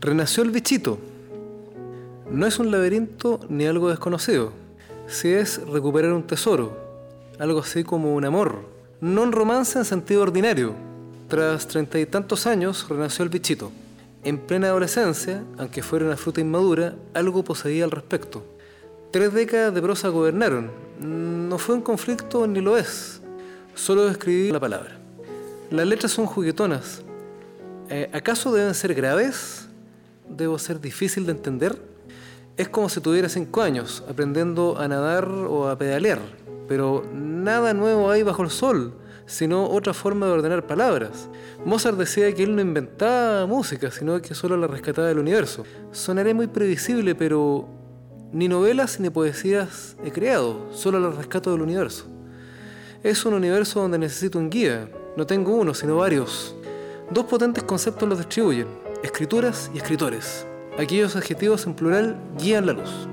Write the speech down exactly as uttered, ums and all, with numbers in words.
Renació el bichito. No es un laberinto ni algo desconocido. Sí es recuperar un tesoro, algo así como un amor. No un romance en sentido ordinario. Tras treinta y tantos años renació el bichito. En plena adolescencia, aunque fuera una fruta inmadura, algo poseía al respecto. Tres décadas de prosa gobernaron. No fue un conflicto ni lo es. Solo escribí la palabra. Las letras son juguetonas. Eh, ¿Acaso deben ser graves? ¿Debo ser difícil de entender? Es como si tuviera cinco años, aprendiendo a nadar o a pedalear. Pero nada nuevo hay bajo el sol, sino otra forma de ordenar palabras. Mozart decía que él no inventaba música, sino que solo la rescataba del universo. Sonaré muy previsible, pero ni novelas ni poesías he creado, solo las rescato del universo. Es un universo donde necesito un guía. No tengo uno, sino varios. Dos potentes conceptos los distribuyen: escrituras y escritores. Aquellos adjetivos en plural guían la luz.